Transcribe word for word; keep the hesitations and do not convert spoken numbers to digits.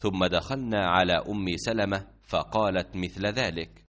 ثم دخلنا على أم سلمة فقالت مثل ذلك.